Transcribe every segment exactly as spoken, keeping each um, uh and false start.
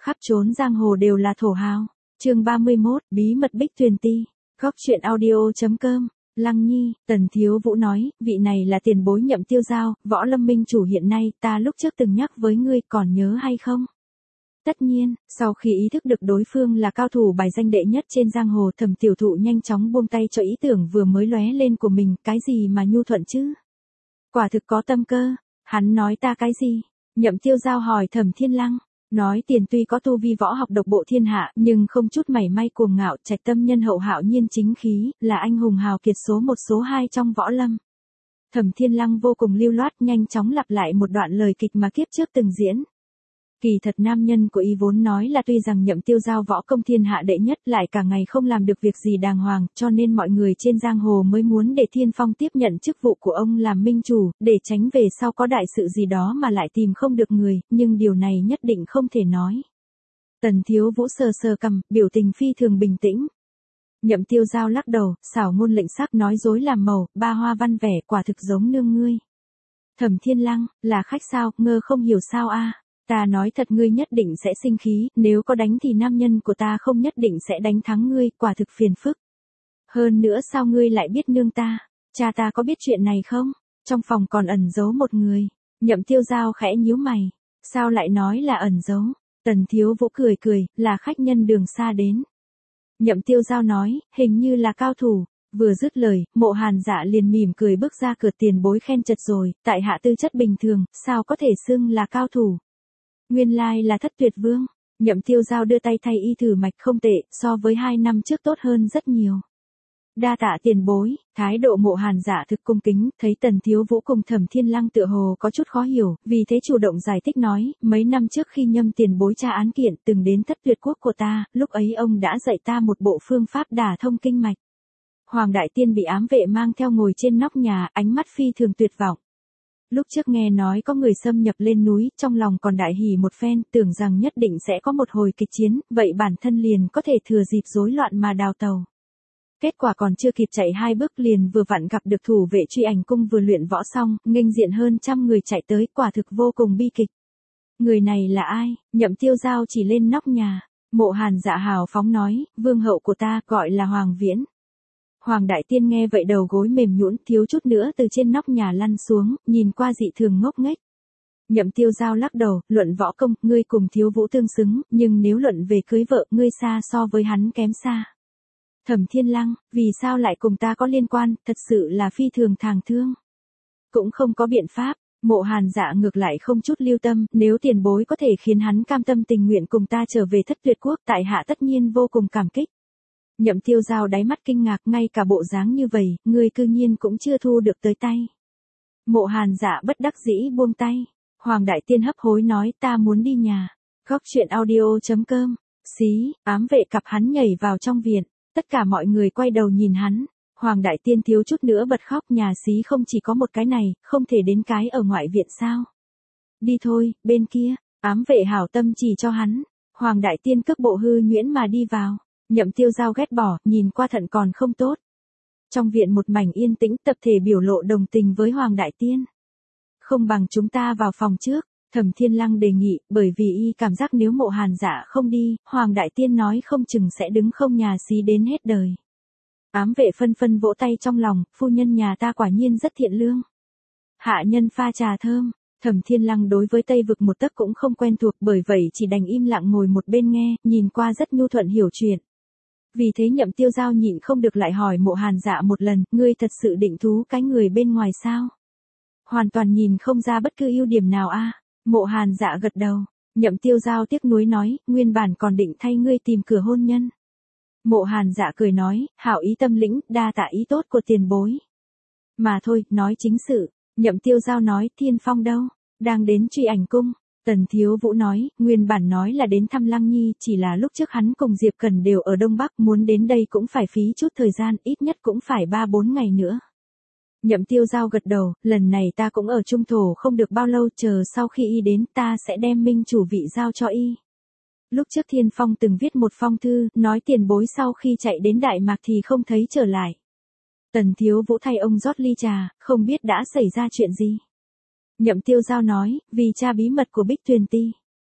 khắp trốn giang hồ đều là thổ hào. Chương ba mươi mốt, bí mật Bích Tuyền Ti. Góc truyện audio.com. Lăng Nhi, Tần Thiếu Vũ nói, vị này là tiền bối Nhậm Tiêu Giao, Võ Lâm Minh chủ hiện nay, ta lúc trước từng nhắc với ngươi, còn nhớ hay không? Tất nhiên, sau khi ý thức được đối phương là cao thủ bài danh đệ nhất trên giang hồ, Thẩm Tiểu Thụ nhanh chóng buông tay cho ý tưởng vừa mới lóe lên của mình, cái gì mà nhu thuận chứ? Quả thực có tâm cơ. Hắn nói ta cái gì? Nhậm Tiêu Giao hỏi Thẩm Thiên Lăng. Nói tiền tuy có tu vi võ học độc bộ thiên hạ, nhưng không chút mảy may cuồng ngạo, trạch tâm nhân hậu hạo nhiên chính khí, là anh hùng hào kiệt số một số hai trong võ lâm. Thẩm Thiên Lăng vô cùng lưu loát, nhanh chóng lặp lại một đoạn lời kịch mà kiếp trước từng diễn. Kỳ thật nam nhân của y vốn nói là tuy rằng Nhậm Tiêu Giao võ công thiên hạ đệ nhất lại cả ngày không làm được việc gì đàng hoàng, cho nên mọi người trên giang hồ mới muốn để Thiên Phong tiếp nhận chức vụ của ông làm minh chủ, để tránh về sau có đại sự gì đó mà lại tìm không được người, nhưng điều này nhất định không thể nói. Tần Thiếu Vũ sờ sờ cằm, biểu tình phi thường bình tĩnh. Nhậm Tiêu Giao lắc đầu, xảo ngôn lệnh sắc nói dối làm màu, ba hoa văn vẻ quả thực giống nương ngươi. Thẩm Thiên Lăng, là khách sao, ngơ không hiểu sao a? Ta nói thật ngươi nhất định sẽ sinh khí, nếu có đánh thì nam nhân của ta không nhất định sẽ đánh thắng ngươi, quả thực phiền phức. Hơn nữa sao ngươi lại biết nương ta? Cha ta có biết chuyện này không? Trong phòng còn ẩn giấu một người. Nhậm Tiêu Giao khẽ nhíu mày. Sao lại nói là ẩn giấu? Tần Thiếu Vũ cười cười, là khách nhân đường xa đến. Nhậm Tiêu Giao nói, hình như là cao thủ. Vừa dứt lời, Mộ Hàn Dạ liền mỉm cười bước ra cửa, tiền bối khen chật rồi, tại hạ tư chất bình thường, sao có thể xưng là cao thủ? Nguyên lai là Thất Tuyệt Vương. Nhậm Tiêu Giao đưa tay thay y thử mạch, không tệ, so với hai năm trước tốt hơn rất nhiều. Đa tạ tiền bối. Thái độ Mộ Hàn Dạ thực cung kính, thấy Tần Thiếu Vũ cùng Thẩm Thiên Lăng tựa hồ có chút khó hiểu, vì thế chủ động giải thích nói, mấy năm trước khi Nhâm tiền bối tra án kiện từng đến Thất Tuyệt Quốc của ta, lúc ấy ông đã dạy ta một bộ phương pháp đả thông kinh mạch. Hoàng Đại Tiên bị ám vệ mang theo ngồi trên nóc nhà, ánh mắt phi thường tuyệt vọng. Lúc trước nghe nói có người xâm nhập lên núi, trong lòng còn đại hỉ một phen, tưởng rằng nhất định sẽ có một hồi kịch chiến, vậy bản thân liền có thể thừa dịp rối loạn mà đào tàu. Kết quả còn chưa kịp chạy hai bước liền vừa vặn gặp được thủ vệ Truy Ảnh Cung vừa luyện võ xong, nghênh diện hơn trăm người chạy tới, quả thực vô cùng bi kịch. Người này là ai? Nhậm Tiêu Giao chỉ lên nóc nhà. Mộ Hàn Dạ hào phóng nói, vương hậu của ta gọi là Hoàng Viễn. Hoàng Đại Tiên nghe vậy đầu gối mềm nhũn, thiếu chút nữa từ trên nóc nhà lăn xuống, nhìn qua dị thường ngốc nghếch. Nhậm Tiêu Giao lắc đầu, luận võ công, ngươi cùng Thiếu Vũ tương xứng, nhưng nếu luận về cưới vợ, ngươi xa so với hắn kém xa. Thẩm Thiên Lăng, vì sao lại cùng ta có liên quan, thật sự là phi thường thàng thương. Cũng không có biện pháp. Mộ Hàn Dạ ngược lại không chút lưu tâm, nếu tiền bối có thể khiến hắn cam tâm tình nguyện cùng ta trở về Thất Tuyệt Quốc, tại hạ tất nhiên vô cùng cảm kích. Nhậm Tiêu Giao đáy mắt kinh ngạc, ngay cả bộ dáng như vậy, ngươi cư nhiên cũng chưa thu được tới tay. Mộ Hàn Dạ bất đắc dĩ buông tay. Hoàng Đại Tiên hấp hối nói, ta muốn đi nhà. Góc truyện audio.com. Xí, ám vệ cặp hắn nhảy vào trong viện. Tất cả mọi người quay đầu nhìn hắn. Hoàng Đại Tiên thiếu chút nữa bật khóc, nhà xí không chỉ có một cái này, không thể đến cái ở ngoại viện sao? Đi thôi, bên kia. Ám vệ hảo tâm chỉ cho hắn. Hoàng Đại Tiên cước bộ hư nhuyễn mà đi vào. Nhậm Tiêu Giao ghét bỏ, nhìn qua thận còn không tốt. Trong viện một mảnh yên tĩnh, tập thể biểu lộ đồng tình với Hoàng Đại Tiên. Không bằng chúng ta vào phòng trước, Thẩm Thiên Lăng đề nghị, bởi vì y cảm giác nếu Mộ Hàn Dạ không đi, Hoàng Đại Tiên nói không chừng sẽ đứng không nhà xí đến hết đời. Ám vệ phân phân vỗ tay trong lòng, phu nhân nhà ta quả nhiên rất thiện lương. Hạ nhân pha trà thơm. Thẩm Thiên Lăng đối với Tây vực một tấc cũng không quen thuộc, bởi vậy chỉ đành im lặng ngồi một bên nghe, nhìn qua rất nhu thuận hiểu chuyện. Vì thế Nhậm Tiêu Giao nhịn không được lại hỏi Mộ Hàn Dạ một lần, ngươi thật sự định thú cái người bên ngoài sao? Hoàn toàn nhìn không ra bất cứ ưu điểm nào a. Mộ Hàn Dạ gật đầu. Nhậm Tiêu Giao tiếc nuối nói, nguyên bản còn định thay ngươi tìm cửa hôn nhân. Mộ Hàn Dạ cười nói, hảo ý tâm lĩnh, đa tạ ý tốt của tiền bối. Mà thôi, nói chính sự. Nhậm Tiêu Giao nói, Thiên Phong đâu? Đang đến Truy Ảnh Cung. Tần Thiếu Vũ nói, nguyên bản nói là đến thăm Lăng Nhi, chỉ là lúc trước hắn cùng Diệp Cần đều ở Đông Bắc, muốn đến đây cũng phải phí chút thời gian, ít nhất cũng phải ba bốn ngày nữa. Nhậm Tiêu Giao gật đầu, lần này ta cũng ở Trung Thổ không được bao lâu, chờ sau khi y đến ta sẽ đem minh chủ vị giao cho y. Lúc trước Thiên Phong từng viết một phong thư, nói tiền bối sau khi chạy đến Đại Mạc thì không thấy trở lại. Tần Thiếu Vũ thay ông rót ly trà, không biết đã xảy ra chuyện gì. Nhậm Tiêu Giao nói, vì tra bí mật của Bích Tuyền Ti.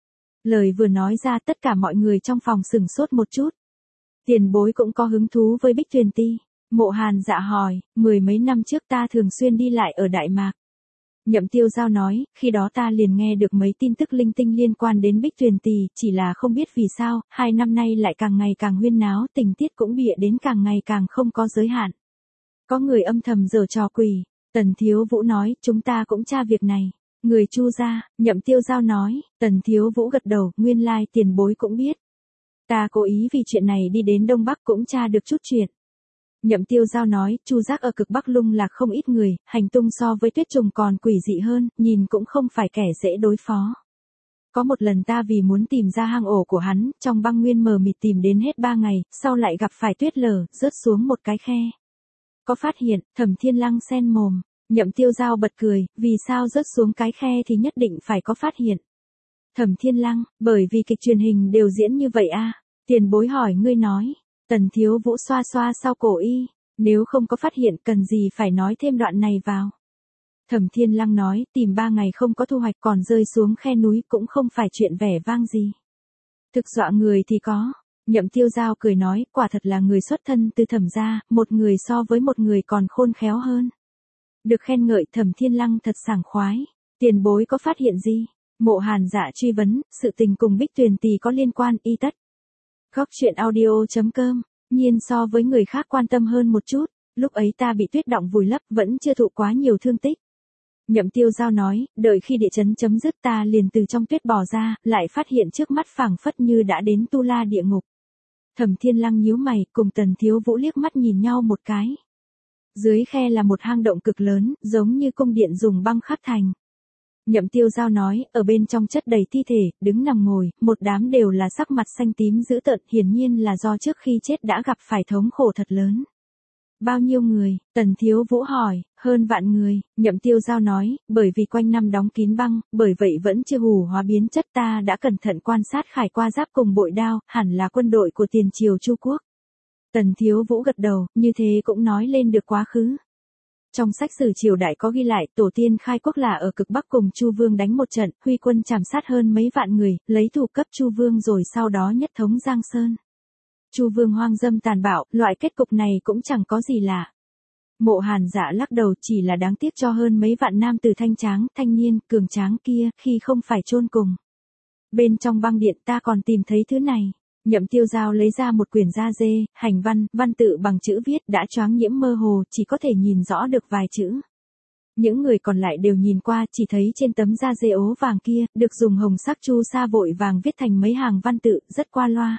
Lời vừa nói ra tất cả mọi người trong phòng sửng sốt một chút. Tiền bối cũng có hứng thú với Bích Tuyền Ti. Mộ Hàn Dạ hỏi, mười mấy năm trước ta thường xuyên đi lại ở Đại Mạc. Nhậm Tiêu Giao nói, khi đó ta liền nghe được mấy tin tức linh tinh liên quan đến Bích Tuyền Ti, chỉ là không biết vì sao, hai năm nay lại càng ngày càng huyên náo, tình tiết cũng bịa đến càng ngày càng không có giới hạn. Có người âm thầm giở trò quỷ. Tần Thiếu Vũ nói, chúng ta cũng tra việc này. Người Chu gia, Nhậm Tiêu Giao nói. Tần Thiếu Vũ gật đầu, nguyên lai tiền bối cũng biết. Ta cố ý vì chuyện này đi đến Đông Bắc cũng tra được chút chuyện. Nhậm Tiêu Giao nói, Chu giác ở cực Bắc lung lạc không ít người, hành tung so với Tuyết Trùng còn quỷ dị hơn, nhìn cũng không phải kẻ dễ đối phó. Có một lần ta vì muốn tìm ra hang ổ của hắn, trong băng nguyên mờ mịt tìm đến hết ba ngày, sau lại gặp phải tuyết lở, rớt xuống một cái khe. Có phát hiện, Thẩm Thiên Lăng sen mồm. Nhậm Tiêu Giao bật cười, vì sao rớt xuống cái khe thì nhất định phải có phát hiện. Thẩm Thiên Lăng, bởi vì kịch truyền hình đều diễn như vậy a. Tiền bối hỏi ngươi nói. Tần Thiếu Vũ xoa xoa sau cổ y, nếu không có phát hiện cần gì phải nói thêm đoạn này vào. Thẩm Thiên Lăng nói, tìm ba ngày không có thu hoạch còn rơi xuống khe núi cũng không phải chuyện vẻ vang gì. Thực dọa người thì có. Nhậm Tiêu Giao cười nói, quả thật là người xuất thân từ Thẩm gia, một người so với một người còn khôn khéo hơn. Được khen ngợi Thẩm Thiên Lăng thật sảng khoái. Tiền bối có phát hiện gì? Mộ Hàn Dạ truy vấn, sự tình cùng Bích Tuyền Ti có liên quan y tất. Góc truyện audio chấm com, nhiên so với người khác quan tâm hơn một chút, lúc ấy ta bị tuyết động vùi lấp vẫn chưa thụ quá nhiều thương tích. Nhậm Tiêu Giao nói, đợi khi địa chấn chấm dứt ta liền từ trong tuyết bò ra, lại phát hiện trước mắt phảng phất như đã đến tu la địa ngục. Thẩm Thiên Lăng nhíu mày, cùng Tần Thiếu Vũ liếc mắt nhìn nhau một cái. Dưới khe là một hang động cực lớn, giống như cung điện dùng băng khắc thành. Nhậm Tiêu Giao nói, ở bên trong chất đầy thi thể, đứng nằm ngồi, một đám đều là sắc mặt xanh tím dữ tợn, hiển nhiên là do trước khi chết đã gặp phải thống khổ thật lớn. Bao nhiêu người? Tần Thiếu Vũ hỏi. Hơn vạn người. Nhậm Tiêu Giao nói, bởi vì quanh năm đóng kín băng, bởi vậy vẫn chưa hủ hóa biến chất, ta đã cẩn thận quan sát khải qua giáp cùng bội đao, hẳn là quân đội của tiền triều Chu Quốc. Tần Thiếu Vũ gật đầu, như thế cũng nói lên được quá khứ. Trong sách sử triều đại có ghi lại, tổ tiên khai quốc là ở cực Bắc cùng Chu Vương đánh một trận, huy quân trảm sát hơn mấy vạn người, lấy thủ cấp Chu Vương rồi sau đó nhất thống Giang Sơn. Chu Vương hoang dâm tàn bạo, loại kết cục này cũng chẳng có gì lạ. Mộ Hàn Dạ lắc đầu, chỉ là đáng tiếc cho hơn mấy vạn nam tử thanh tráng, thanh niên, cường tráng kia, khi không phải chôn cùng. Bên trong băng điện ta còn tìm thấy thứ này. Nhậm Tiêu Giao lấy ra một quyển da dê, hành văn, văn tự bằng chữ viết đã choáng nhiễm mơ hồ, chỉ có thể nhìn rõ được vài chữ. Những người còn lại đều nhìn qua, chỉ thấy trên tấm da dê ố vàng kia, được dùng hồng sắc chu sa vội vàng viết thành mấy hàng văn tự, rất qua loa.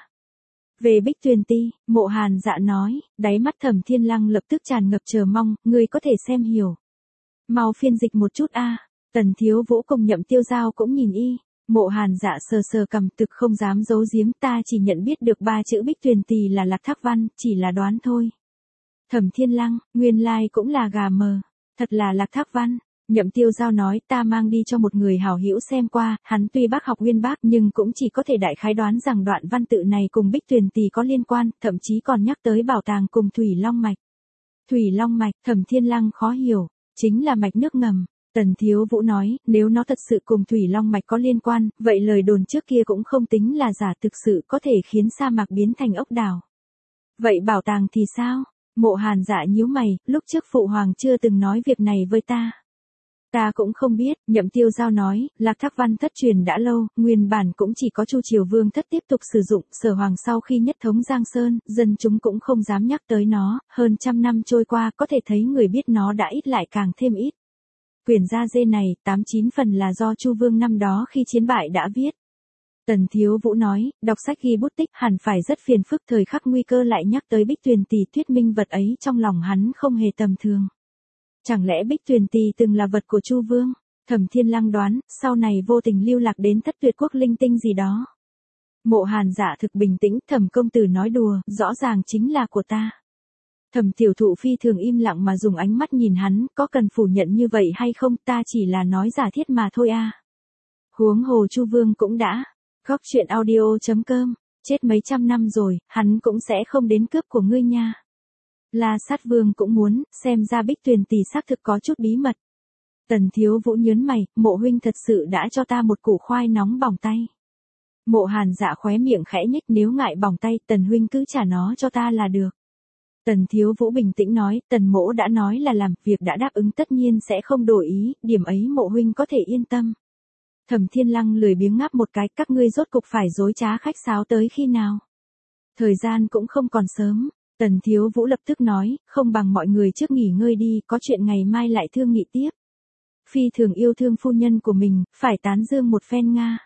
Về Bích Tuyền Ti, Mộ Hàn Dạ nói, đáy mắt Thẩm Thiên Lăng lập tức tràn ngập chờ mong, người có thể xem hiểu. Mau phiên dịch một chút a. Tần Thiếu Vũ cùng Nhậm Tiêu Giao cũng nhìn y. Mộ Hàn Dạ sờ sờ cầm, thực không dám giấu giếm, ta chỉ nhận biết được ba chữ Bích Tuyền Ti là Lạc Thác Văn, chỉ là đoán thôi. Thẩm Thiên Lăng, nguyên lai cũng là gà mờ, thật là Lạc Thác Văn. Nhậm Tiêu Giao nói, ta mang đi cho một người hảo hữu xem qua, hắn tuy bác học uyên bác nhưng cũng chỉ có thể đại khái đoán rằng đoạn văn tự này cùng Bích Tuyền Ti có liên quan, thậm chí còn nhắc tới bảo tàng cùng Thủy Long Mạch. Thủy Long Mạch, Thẩm Thiên Lăng khó hiểu, chính là mạch nước ngầm. Tần Thiếu Vũ nói, nếu nó thật sự cùng Thủy Long Mạch có liên quan, vậy lời đồn trước kia cũng không tính là giả, thực sự có thể khiến sa mạc biến thành ốc đảo. Vậy bảo tàng thì sao? Mộ Hàn Dạ nhíu mày, lúc trước Phụ Hoàng chưa từng nói việc này với ta. Ta cũng không biết, Nhậm Tiêu Giao nói, Lạc Thác Văn thất truyền đã lâu, nguyên bản cũng chỉ có Chu Triều Vương thất tiếp tục sử dụng, Sở Hoàng sau khi nhất thống Giang Sơn, dân chúng cũng không dám nhắc tới nó, hơn trăm năm trôi qua có thể thấy người biết nó đã ít lại càng thêm ít. Quyển da dê này, tám chín phần là do Chu Vương năm đó khi chiến bại đã viết. Tần Thiếu Vũ nói, đọc sách ghi bút tích hẳn phải rất phiền phức, thời khắc nguy cơ lại nhắc tới Bích Tuyền Ti, thuyết minh vật ấy trong lòng hắn không hề tầm thường. Chẳng lẽ Bích Tuyền Ti từng là vật của Chu Vương? Thẩm Thiên Lăng đoán, sau này vô tình lưu lạc đến Thất Tuyệt Quốc linh tinh gì đó. Mộ Hàn Dạ thực bình tĩnh, Thẩm công tử nói đùa, rõ ràng chính là của ta. Thẩm Tiểu Thụ phi thường im lặng mà dùng ánh mắt nhìn hắn, có cần phủ nhận như vậy hay không, ta chỉ là nói giả thiết mà thôi a. À. Huống hồ Chu Vương cũng đã. Góc truyện audio chấm com, chết mấy trăm năm rồi, hắn cũng sẽ không đến cướp của ngươi nha. La Sát Vương cũng muốn, xem ra Bích Tuyền Ti xác thực có chút bí mật. Tần Thiếu Vũ nhớn mày, Mộ huynh thật sự đã cho ta một củ khoai nóng bỏng tay. Mộ Hàn Dạ khóe miệng khẽ nhếch, nếu ngại bỏng tay, Tần huynh cứ trả nó cho ta là được. Tần Thiếu Vũ bình tĩnh nói, Tần mỗ đã nói là làm, việc đã đáp ứng tất nhiên sẽ không đổi ý, điểm ấy mộ huynh có thể yên tâm. Thẩm Thiên Lăng lười biếng ngáp một cái, các ngươi rốt cục phải dối trá khách sáo tới khi nào? Thời gian cũng không còn sớm. Tần Thiếu Vũ lập tức nói, không bằng mọi người trước nghỉ ngơi đi, có chuyện ngày mai lại thương nghị tiếp. Phi thường yêu thương phu nhân của mình, phải tán dương một phen nga.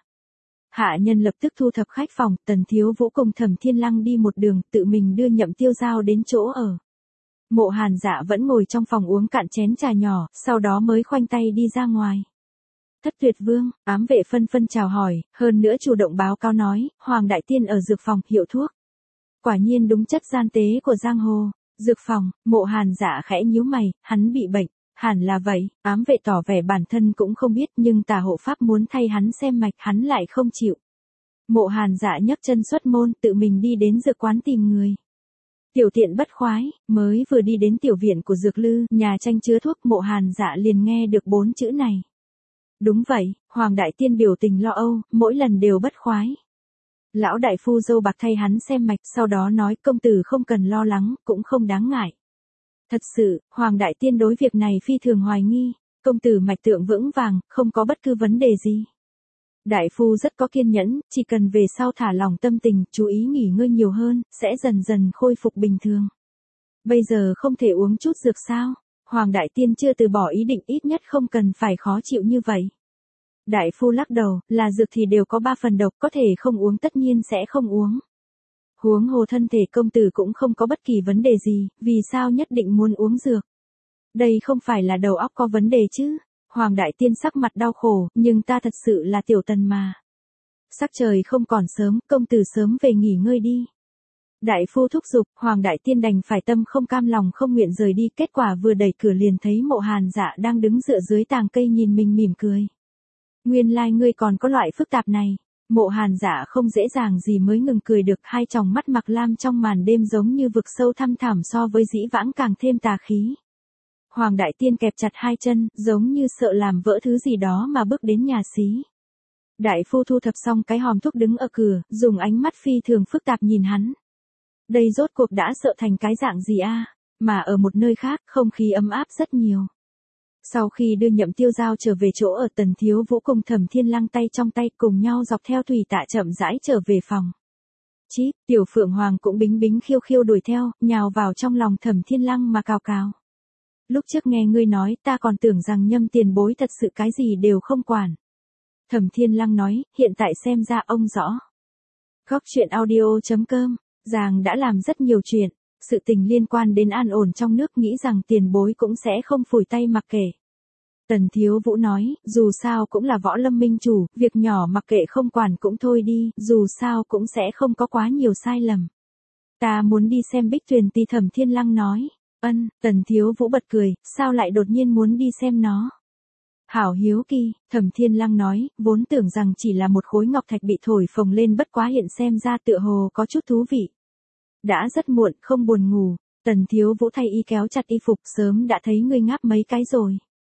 Hạ nhân lập tức thu thập khách phòng, Tần Thiếu Vũ cùng Thẩm Thiên Lăng đi một đường, tự mình đưa Nhậm Tiêu Giao đến chỗ ở. Mộ Hàn Dạ vẫn ngồi trong phòng uống cạn chén trà nhỏ, sau đó mới khoanh tay đi ra ngoài. Thất Tuyệt Vương, ám vệ phân phân chào hỏi, hơn nữa chủ động báo cáo nói, Hoàng Đại Tiên ở dược phòng, hiệu thuốc. Quả nhiên đúng chất gian tế của giang hồ. Dược phòng, Mộ Hàn Dạ khẽ nhíu mày, hắn bị bệnh. Hẳn là vậy, ám vệ tỏ vẻ bản thân cũng không biết, nhưng tà hộ pháp muốn thay hắn xem mạch, hắn lại không chịu. Mộ Hàn Dạ nhấc chân xuất môn, tự mình đi đến dược quán tìm người. Tiểu tiện bất khoái, mới vừa đi đến tiểu viện của Dược Lư, nhà tranh chứa thuốc, Mộ Hàn Dạ liền nghe được bốn chữ này. Đúng vậy, Hoàng Đại Tiên biểu tình lo âu, mỗi lần đều bất khoái. Lão đại phu dâu bạc thay hắn xem mạch, sau đó nói, công tử không cần lo lắng, cũng không đáng ngại. Thật sự, Hoàng Đại Tiên đối việc này phi thường hoài nghi, công tử mạch tượng vững vàng, không có bất cứ vấn đề gì. Đại phu rất có kiên nhẫn, chỉ cần về sau thả lòng tâm tình, chú ý nghỉ ngơi nhiều hơn, sẽ dần dần khôi phục bình thường. Bây giờ không thể uống chút dược sao? Hoàng Đại Tiên chưa từ bỏ ý định, ít nhất không cần phải khó chịu như vậy. Đại phu lắc đầu, là dược thì đều có ba phần độc, có thể không uống tất nhiên sẽ không uống. Huống hồ thân thể công tử cũng không có bất kỳ vấn đề gì, vì sao nhất định muốn uống dược? Đây không phải là đầu óc có vấn đề chứ? Hoàng Đại Tiên sắc mặt đau khổ, nhưng ta thật sự là tiểu tần mà. Sắc trời không còn sớm, công tử sớm về nghỉ ngơi đi. Đại phu thúc giục, Hoàng Đại Tiên đành phải tâm không cam lòng không nguyện rời đi, kết quả vừa đẩy cửa liền thấy Mộ Hàn Dạ đang đứng dựa dưới tàng cây nhìn mình mỉm cười. Nguyên lai like ngươi còn có loại phức tạp này. Mộ Hàn Dạ không dễ dàng gì mới ngừng cười được, hai tròng mắt mặc lam trong màn đêm giống như vực sâu thăm thẳm, so với dĩ vãng càng thêm tà khí. Hoàng Đại Tiên kẹp chặt hai chân, giống như sợ làm vỡ thứ gì đó mà bước đến nhà xí. Đại phu thu thập xong cái hòm thuốc đứng ở cửa, dùng ánh mắt phi thường phức tạp nhìn hắn. Đây rốt cuộc đã sợ thành cái dạng gì a? Mà ở một nơi khác, không khí ấm áp rất nhiều. Sau khi đưa Nhậm Tiêu Giao trở về chỗ ở, Tần Thiếu Vũ cùng Thẩm Thiên Lăng tay trong tay cùng nhau dọc theo thủy tạ chậm rãi trở về phòng. Chí, Tiểu Phượng Hoàng cũng bính bính khiêu khiêu đuổi theo, nhào vào trong lòng Thẩm Thiên Lăng mà cào cào. Lúc trước nghe ngươi nói, ta còn tưởng rằng Nhâm tiền bối thật sự cái gì đều không quản. Thẩm Thiên Lăng nói, hiện tại xem ra ông rõ. Góc truyện audio chấm com, Giàng đã làm rất nhiều chuyện. Sự tình liên quan đến an ổn trong nước, nghĩ rằng tiền bối cũng sẽ không phủi tay mặc kệ. Tần Thiếu Vũ nói, dù sao cũng là võ lâm minh chủ, việc nhỏ mặc kệ không quản cũng thôi đi, dù sao cũng sẽ không có quá nhiều sai lầm. Ta muốn đi xem Bích Tuyền Ti. Thẩm Thiên Lăng nói. Ân, Tần Thiếu Vũ bật cười, sao lại đột nhiên muốn đi xem nó? Hảo hiếu kỳ, Thẩm Thiên Lăng nói, vốn tưởng rằng chỉ là một khối ngọc thạch bị thổi phồng lên, bất quá hiện xem ra tựa hồ có chút thú vị. Đã rất muộn, không buồn ngủ. Tần Thiếu Vũ thay y kéo chặt y phục, sớm đã thấy ngươi ngáp mấy cái rồi.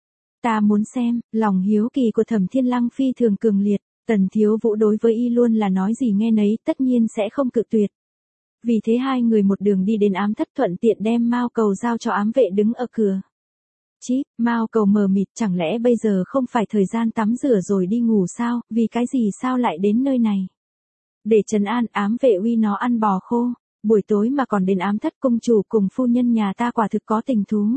Ta muốn xem. Lòng hiếu kỳ của Thẩm Thiên Lăng phi thường cường liệt. Tần Thiếu Vũ đối với y luôn là nói gì nghe nấy, tất nhiên sẽ không cự tuyệt. Vì thế hai người một đường đi đến ám thất, thuận tiện đem mao cầu giao cho ám vệ đứng ở cửa. Chí, mao cầu mờ mịt, chẳng lẽ bây giờ không phải thời gian tắm rửa rồi đi ngủ sao, vì cái gì sao lại đến nơi này? Để trấn an, ám vệ uy nó ăn bò khô. Buổi tối mà còn đến ám thất, công chủ cùng phu nhân nhà ta quả thực có tình thú.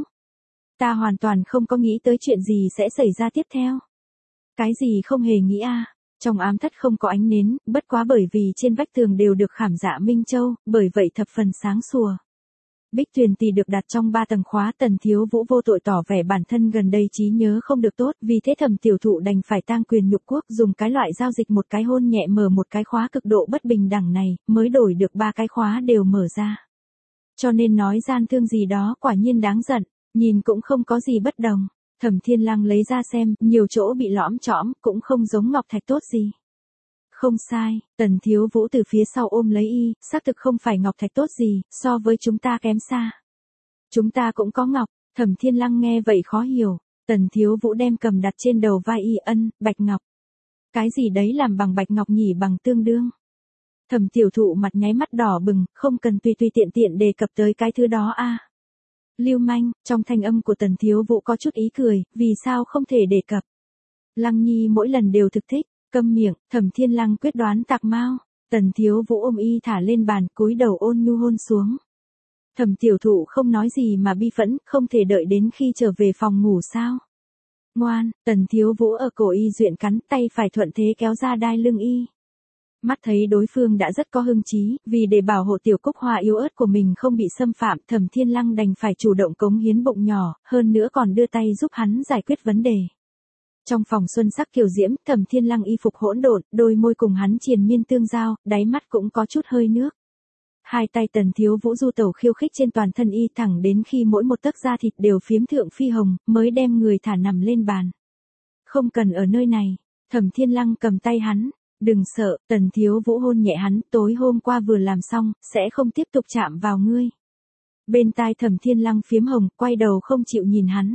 Ta hoàn toàn không có nghĩ tới chuyện gì sẽ xảy ra tiếp theo. Cái gì không hề nghĩ a? Trong ám thất không có ánh nến, bất quá bởi vì trên vách tường đều được khảm dạ minh châu, bởi vậy thập phần sáng sủa. Bích Tuyền Ti được đặt trong ba tầng khóa. Tần Thiếu Vũ vô tội tỏ vẻ bản thân gần đây trí nhớ không được tốt, vì thế Thẩm tiểu thụ đành phải tang quyền nhục quốc, dùng cái loại giao dịch một cái hôn nhẹ mở một cái khóa cực độ bất bình đẳng này, mới đổi được ba cái khóa đều mở ra. Cho nên nói gian thương gì đó quả nhiên đáng giận, nhìn cũng không có gì bất đồng. Thẩm Thiên Lăng lấy ra xem, nhiều chỗ bị lõm trõm, cũng không giống ngọc thạch tốt gì. Không sai, Tần Thiếu Vũ từ phía sau ôm lấy y, xác thực không phải ngọc thạch tốt gì, so với chúng ta kém xa. Chúng ta cũng có ngọc. Thẩm Thiên Lăng nghe vậy khó hiểu. Tần Thiếu Vũ đem cầm đặt trên đầu vai y, ân, bạch ngọc. Cái gì đấy làm bằng bạch ngọc nhỉ, bằng tương đương. Thẩm tiểu thụ mặt nháy mắt đỏ bừng, không cần tùy tùy tiện tiện đề cập tới cái thứ đó a. Lưu manh, trong thanh âm của Tần Thiếu Vũ có chút ý cười, vì sao không thể đề cập. Lăng Nhi mỗi lần đều thực thích, câm miệng, Thẩm Thiên Lăng quyết đoán tạc mau. Tần Thiếu Vũ ôm y thả lên bàn, cúi đầu ôn nhu hôn xuống. Thẩm tiểu thụ không nói gì mà bi phẫn, không thể đợi đến khi trở về phòng ngủ sao. Ngoan, Tần Thiếu Vũ ở cổ y duyện cắn, tay phải thuận thế kéo ra đai lưng y. Mắt thấy đối phương đã rất có hưng trí, vì để bảo hộ tiểu Cúc Hoa yếu ớt của mình không bị xâm phạm, Thẩm Thiên Lăng đành phải chủ động cống hiến bụng nhỏ, hơn nữa còn đưa tay giúp hắn giải quyết vấn đề. Trong phòng xuân sắc kiều diễm, Thẩm Thiên Lăng y phục hỗn độn, đôi môi cùng hắn triền miên tương giao, đáy mắt cũng có chút hơi nước. Hai tay Tần Thiếu Vũ du tẩu khiêu khích trên toàn thân y thẳng đến khi mỗi một tấc da thịt đều phiếm thượng phi hồng, mới đem người thả nằm lên bàn. Không cần ở nơi này, Thẩm Thiên Lăng cầm tay hắn. Đừng sợ, Tần Thiếu Vũ hôn nhẹ hắn, tối hôm qua vừa làm xong, sẽ không tiếp tục chạm vào ngươi. Bên tai Thẩm Thiên Lăng phiếm hồng, quay đầu không chịu nhìn hắn.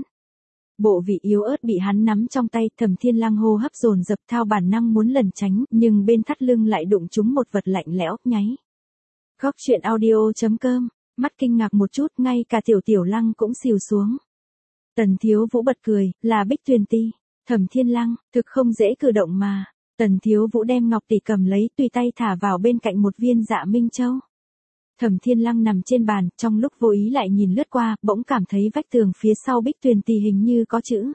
Bộ vị yếu ớt bị hắn nắm trong tay, Thẩm Thiên Lăng hô hấp dồn dập theo bản năng muốn lẩn tránh, nhưng bên thắt lưng lại đụng trúng một vật lạnh lẽo, nháy. Góc truyện audio chấm com, mắt kinh ngạc một chút, ngay cả Tiểu Tiểu Lăng cũng xìu xuống. Tần Thiếu Vũ bật cười, là Bích Tuyền Ti. Thẩm Thiên Lăng, thực không dễ cử động mà. Tần Thiếu Vũ đem ngọc tỷ cầm lấy, tùy tay thả vào bên cạnh một viên Dạ Minh Châu. Thẩm Thiên Lăng nằm trên bàn, trong lúc vô ý lại nhìn lướt qua, bỗng cảm thấy vách tường phía sau Bích Tuyền Ti hình như có chữ.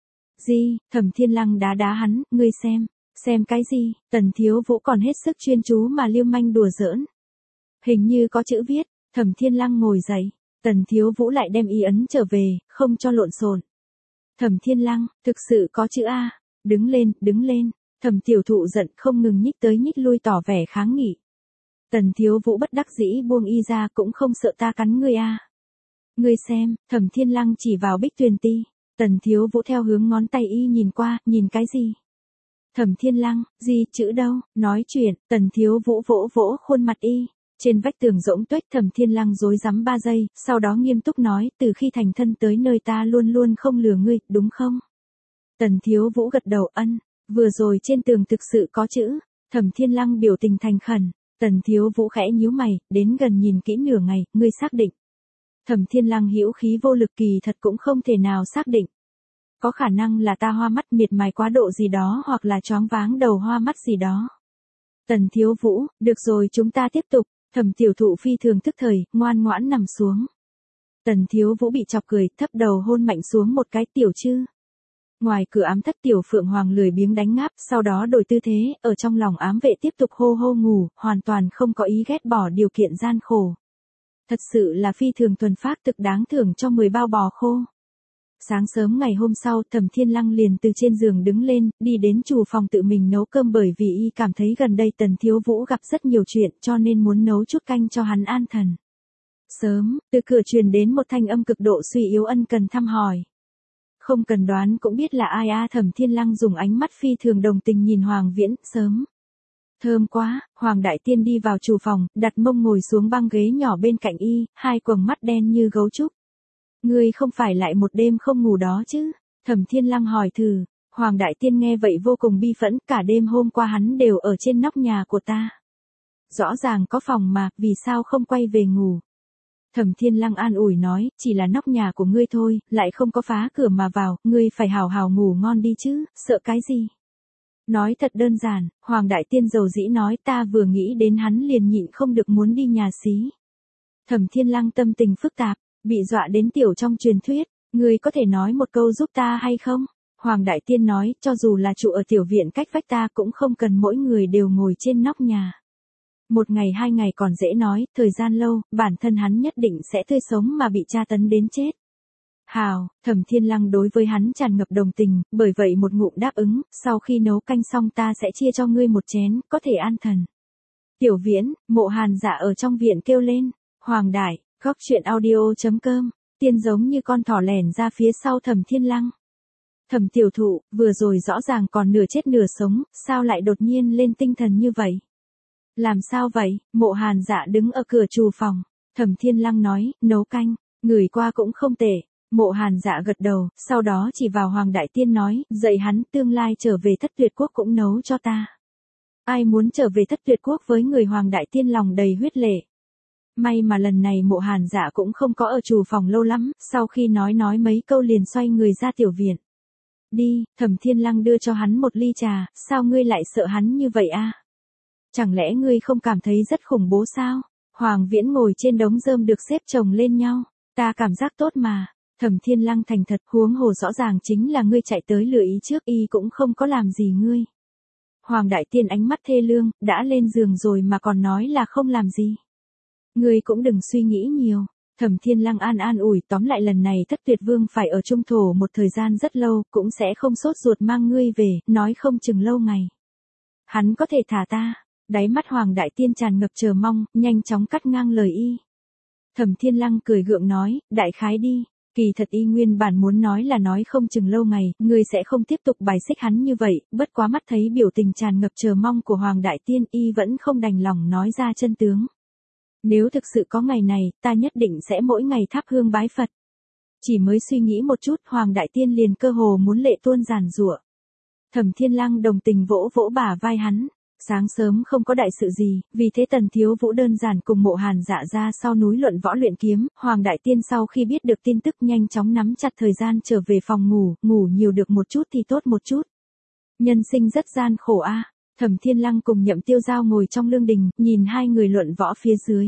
Gì? Thẩm Thiên Lăng đá đá hắn, ngươi xem, xem cái gì? Tần Thiếu Vũ còn hết sức chuyên chú mà Liêu Manh đùa giỡn. Hình như có chữ viết. Thẩm Thiên Lăng ngồi dậy, Tần Thiếu Vũ lại đem y ấn trở về, không cho lộn xộn. Thẩm Thiên Lăng, thực sự có chữ a. Đứng lên, đứng lên. Thẩm tiểu thụ giận không ngừng nhích tới nhích lui tỏ vẻ kháng nghị. Tần Thiếu Vũ bất đắc dĩ buông y ra, cũng không sợ ta cắn ngươi a. Ngươi xem, Thẩm Thiên Lăng chỉ vào Bích Tuyền Ti. Tần Thiếu Vũ theo hướng ngón tay y nhìn qua, nhìn cái gì? Thẩm Thiên Lăng, gì chữ đâu? Nói chuyện, Tần Thiếu Vũ vỗ vỗ khuôn mặt y. Trên vách tường rỗng tuếch, Thẩm Thiên Lăng rối rắm ba giây, sau đó nghiêm túc nói, từ khi thành thân tới nơi ta luôn luôn không lừa ngươi, đúng không? Tần Thiếu Vũ gật đầu ân. Vừa rồi trên tường thực sự có chữ. Thẩm Thiên Lăng biểu tình thành khẩn. Tần Thiếu Vũ khẽ nhíu mày, đến gần nhìn kỹ nửa ngày, ngươi xác định. Thẩm Thiên Lăng hữu khí vô lực, kỳ thật cũng không thể nào xác định. Có khả năng là ta hoa mắt miệt mài quá độ gì đó, hoặc là choáng váng đầu hoa mắt gì đó. Tần Thiếu Vũ, được rồi, chúng ta tiếp tục. Thẩm tiểu thụ phi thường thức thời, ngoan ngoãn nằm xuống. Tần Thiếu Vũ bị chọc cười, thấp đầu hôn mạnh xuống một cái, tiểu chư. Ngoài cửa ám thất Tiểu Phượng Hoàng lười biếng đánh ngáp, sau đó đổi tư thế, ở trong lòng ám vệ tiếp tục hô hô ngủ, hoàn toàn không có ý ghét bỏ điều kiện gian khổ. Thật sự là phi thường thuần phác, thực đáng thưởng cho mười bao bò khô. Sáng sớm ngày hôm sau, Thẩm Thiên Lăng liền từ trên giường đứng lên, đi đến chủ phòng tự mình nấu cơm, bởi vì y cảm thấy gần đây Tần Thiếu Vũ gặp rất nhiều chuyện, cho nên muốn nấu chút canh cho hắn an thần. Sớm, từ cửa truyền đến một thanh âm cực độ suy yếu ân cần thăm hỏi. Không cần đoán cũng biết là ai a. Thẩm Thiên Lăng dùng ánh mắt phi thường đồng tình nhìn Hoàng Viễn, sớm. Thơm quá. Hoàng Đại Tiên đi vào chủ phòng, đặt mông ngồi xuống băng ghế nhỏ bên cạnh y, hai quầng mắt đen như gấu trúc. Ngươi không phải lại một đêm không ngủ đó chứ? Thẩm Thiên Lăng hỏi thử. Hoàng Đại Tiên nghe vậy vô cùng bi phẫn, cả đêm hôm qua hắn đều ở trên nóc nhà của ta. Rõ ràng có phòng mà, vì sao không quay về ngủ? Thẩm Thiên Lăng an ủi nói, chỉ là nóc nhà của ngươi thôi, lại không có phá cửa mà vào, ngươi phải hào hào ngủ ngon đi chứ, sợ cái gì? Nói thật đơn giản, Hoàng Đại Tiên dầu dĩ nói, ta vừa nghĩ đến hắn liền nhịn không được muốn đi nhà xí. Thẩm Thiên Lăng tâm tình phức tạp, bị dọa đến tiểu trong truyền thuyết, ngươi có thể nói một câu giúp ta hay không? Hoàng Đại Tiên nói, cho dù là trụ ở tiểu viện cách vách ta cũng không cần mỗi người đều ngồi trên nóc nhà. Một ngày hai ngày còn dễ nói, thời gian lâu, bản thân hắn nhất định sẽ tươi sống mà bị tra tấn đến chết. Hào, Thẩm Thiên Lăng đối với hắn tràn ngập đồng tình, bởi vậy một ngụm đáp ứng, sau khi nấu canh xong ta sẽ chia cho ngươi một chén, có thể an thần. Tiểu Viễn, Mộ Hàn Dạ ở trong viện kêu lên, Hoàng Đại, góc truyện audio chấm com, tiên giống như con thỏ lẻn ra phía sau Thẩm Thiên Lăng. Thẩm tiểu thụ, vừa rồi rõ ràng còn nửa chết nửa sống, sao lại đột nhiên lên tinh thần như vậy? Làm sao vậy? Mộ Hàn Dạ đứng ở cửa trù phòng. Thẩm Thiên Lăng nói, nấu canh, ngửi qua cũng không tệ. Mộ Hàn Dạ gật đầu, sau đó chỉ vào Hoàng Đại Tiên nói, dạy hắn tương lai trở về Thất Tuyệt Quốc cũng nấu cho ta. Ai muốn trở về Thất Tuyệt Quốc với người Hoàng Đại Tiên lòng đầy huyết lệ. May mà lần này Mộ Hàn Dạ cũng không có ở chủ phòng lâu lắm, sau khi nói nói mấy câu liền xoay người ra tiểu viện. Đi, Thẩm Thiên Lăng đưa cho hắn một ly trà, sao ngươi lại sợ hắn như vậy a? Chẳng lẽ ngươi không cảm thấy rất khủng bố sao? Hoàng Viễn ngồi trên đống rơm được xếp chồng lên nhau, ta cảm giác tốt mà. Thẩm Thiên Lăng thành thật, huống hồ rõ ràng chính là ngươi chạy tới lừa ý trước, y cũng không có làm gì ngươi. Hoàng Đại Tiên ánh mắt thê lương, đã lên giường rồi mà còn nói là không làm gì. Ngươi cũng đừng suy nghĩ nhiều. Thẩm Thiên Lăng an an ủi, tóm lại lần này Thất Tuyệt Vương phải ở trung thổ một thời gian rất lâu, cũng sẽ không sốt ruột mang ngươi về, nói không chừng lâu ngày. Hắn có thể thả ta. Đáy mắt Hoàng Đại Tiên tràn ngập chờ mong, nhanh chóng cắt ngang lời y. Thẩm Thiên Lăng cười gượng nói, đại khái đi. Kỳ thật y nguyên bản muốn nói là nói không chừng lâu ngày, ngươi sẽ không tiếp tục bài xích hắn như vậy, bất quá mắt thấy biểu tình tràn ngập chờ mong của Hoàng Đại Tiên, y vẫn không đành lòng nói ra chân tướng. Nếu thực sự có ngày này, ta nhất định sẽ mỗi ngày thắp hương bái Phật. Chỉ mới suy nghĩ một chút, Hoàng Đại Tiên liền cơ hồ muốn lệ tuôn giàn giụa. Thẩm Thiên Lăng đồng tình vỗ vỗ bả vai hắn. Sáng sớm không có đại sự gì, vì thế Tần Thiếu Vũ đơn giản cùng Mộ Hàn Dạ ra sau núi luận võ luyện kiếm. Hoàng Đại Tiên sau khi biết được tin tức nhanh chóng nắm chặt thời gian trở về phòng ngủ, ngủ nhiều được một chút thì tốt một chút. Nhân sinh rất gian khổ a. Thẩm Thiên Lăng cùng Nhậm Tiêu Giao ngồi trong lương đình, nhìn hai người luận võ phía dưới.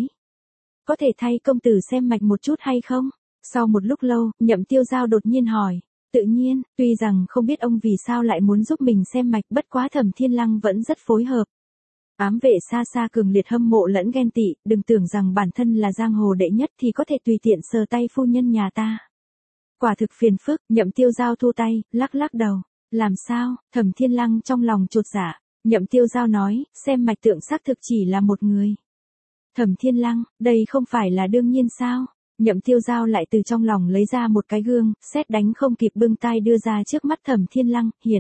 Có thể thay công tử xem mạch một chút hay không? Sau một lúc lâu, Nhậm Tiêu Giao đột nhiên hỏi. Tự nhiên, tuy rằng không biết ông vì sao lại muốn giúp mình xem mạch, bất quá Thẩm Thiên Lăng vẫn rất phối hợp. Ám vệ xa xa cường liệt hâm mộ lẫn ghen tị, đừng tưởng rằng bản thân là giang hồ đệ nhất thì có thể tùy tiện sờ tay phu nhân nhà ta. Quả thực phiền phức, Nhậm Tiêu Giao thu tay, lắc lắc đầu. Làm sao? Thẩm Thiên Lăng trong lòng chột dạ. Nhậm Tiêu Giao nói, xem mạch tượng xác thực chỉ là một người. Thẩm Thiên Lăng, đây không phải là đương nhiên sao? Nhậm Tiêu Giao lại từ trong lòng lấy ra một cái gương, sét đánh không kịp bưng tay đưa ra trước mắt Thẩm Thiên Lăng, hiện.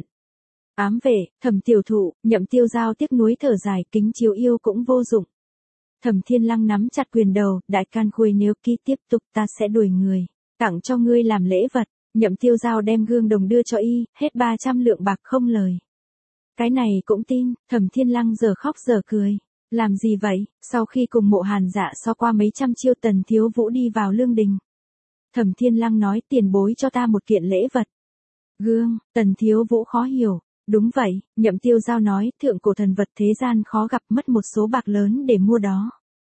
Ám vệ, Thẩm tiểu thụ, Nhậm Tiêu Giao tiếc nuối thở dài, kính chiếu yêu cũng vô dụng. Thẩm Thiên Lăng nắm chặt quyền đầu, đại can khuê nếu ký tiếp tục ta sẽ đuổi người, tặng cho ngươi làm lễ vật. Nhậm Tiêu Giao đem gương đồng đưa cho y, hết ba trăm lượng bạc không lời. Cái này cũng tin, Thẩm Thiên Lăng giờ khóc giờ cười. Làm gì vậy? Sau khi cùng Mộ Hàn Dạ so qua mấy trăm chiêu, Tần Thiếu Vũ đi vào lương đình. Thẩm Thiên Lăng nói, tiền bối cho ta một kiện lễ vật. Gương, Tần Thiếu Vũ khó hiểu. Đúng vậy, Nhậm Tiêu Giao nói, thượng cổ thần vật thế gian khó gặp, mất một số bạc lớn để mua đó.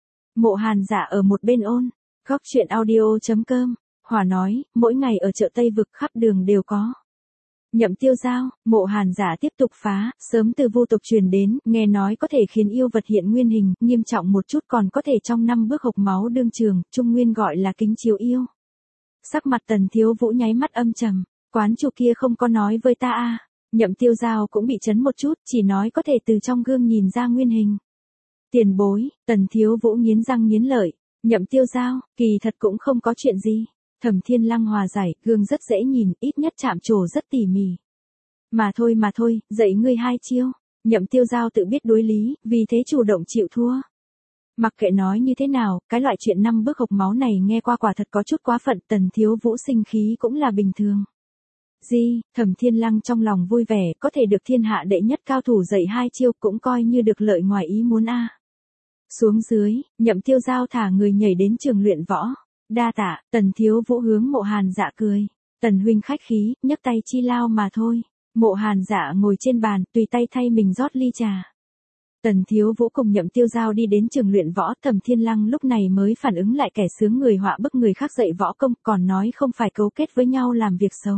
Mộ Hàn Dạ ở một bên ôn. Góc truyện audio chấm com. Hòa nói, mỗi ngày ở chợ Tây Vực khắp đường đều có. Nhậm Tiêu Giao, Mộ Hàn Dạ tiếp tục phá, sớm từ vu tộc truyền đến, nghe nói có thể khiến yêu vật hiện nguyên hình, nghiêm trọng một chút còn có thể trong năm bước hộc máu đương trường, trung nguyên gọi là kính chiếu yêu. Sắc mặt Tần Thiếu Vũ nháy mắt âm trầm, quán chủ kia không có nói với ta a. Nhậm Tiêu Giao cũng bị chấn một chút, chỉ nói có thể từ trong gương nhìn ra nguyên hình. Tiền bối, Tần Thiếu Vũ nghiến răng nghiến lợi, Nhậm Tiêu Giao, kỳ thật cũng không có chuyện gì. Thẩm Thiên Lăng hòa giải, gương rất dễ nhìn, ít nhất chạm trổ rất tỉ mỉ. Mà thôi mà thôi, dạy ngươi hai chiêu. Nhậm Tiêu Giao tự biết đối lý, vì thế chủ động chịu thua. Mặc kệ nói như thế nào, cái loại chuyện năm bước hộc máu này nghe qua quả thật có chút quá phận, Tần Thiếu Vũ sinh khí cũng là bình thường. Di, Thẩm Thiên Lăng trong lòng vui vẻ, có thể được thiên hạ đệ nhất cao thủ dạy hai chiêu cũng coi như được lợi ngoài ý muốn a. Xuống dưới, Nhậm Tiêu Giao thả người nhảy đến trường luyện võ. Đa tạ, Tần Thiếu Vũ hướng Mộ Hàn Dạ cười. Tần huynh khách khí, nhấc tay chi lao mà thôi. Mộ Hàn Dạ ngồi trên bàn, tùy tay thay mình rót ly trà. Tần Thiếu Vũ cùng Nhậm Tiêu Giao đi đến trường luyện võ, Thẩm Thiên Lăng lúc này mới phản ứng lại kẻ sướng người họa bức người khác dạy võ công, còn nói không phải cấu kết với nhau làm việc xấu.